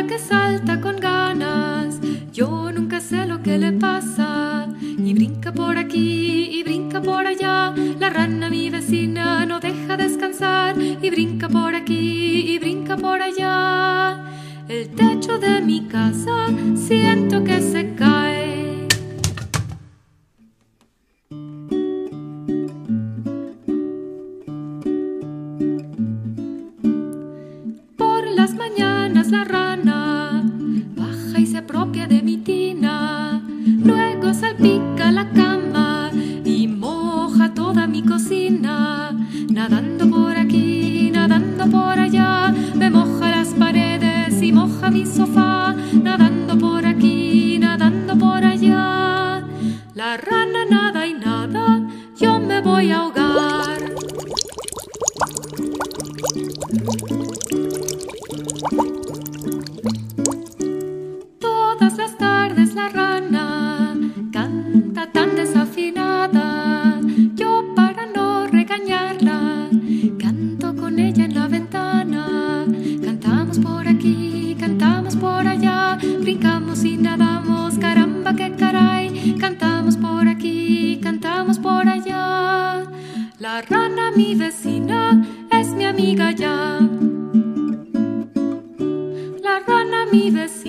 rana que salta con ganas, yo nunca sé lo que le pasa. Y brinca por aquí y brinca por allá, la rana mi vecina no deja descansar. Y brinca por aquí y brinca por allá. El techo de mi casa siento que se cae. Por las mañanas la rana baja y se apropia de mi tina. Luego salpica la cama y moja toda mi cocina. Nadando por aquí, nadando por allá, me moja las paredes y moja mi sofá. Nadando por aquí, nadando por allá. La rana nada y nada, yo me voy a ahogar. Todas las tardes la rana canta tan desafinada. Yo, para no regañarla, canto con ella en la ventana. Cantamos por aquí, cantamos por allá, brincamos y nadamos, caramba que caray. Cantamos por aquí, cantamos por allá. La rana mi vecina es mi amiga ya. La rana mi vecina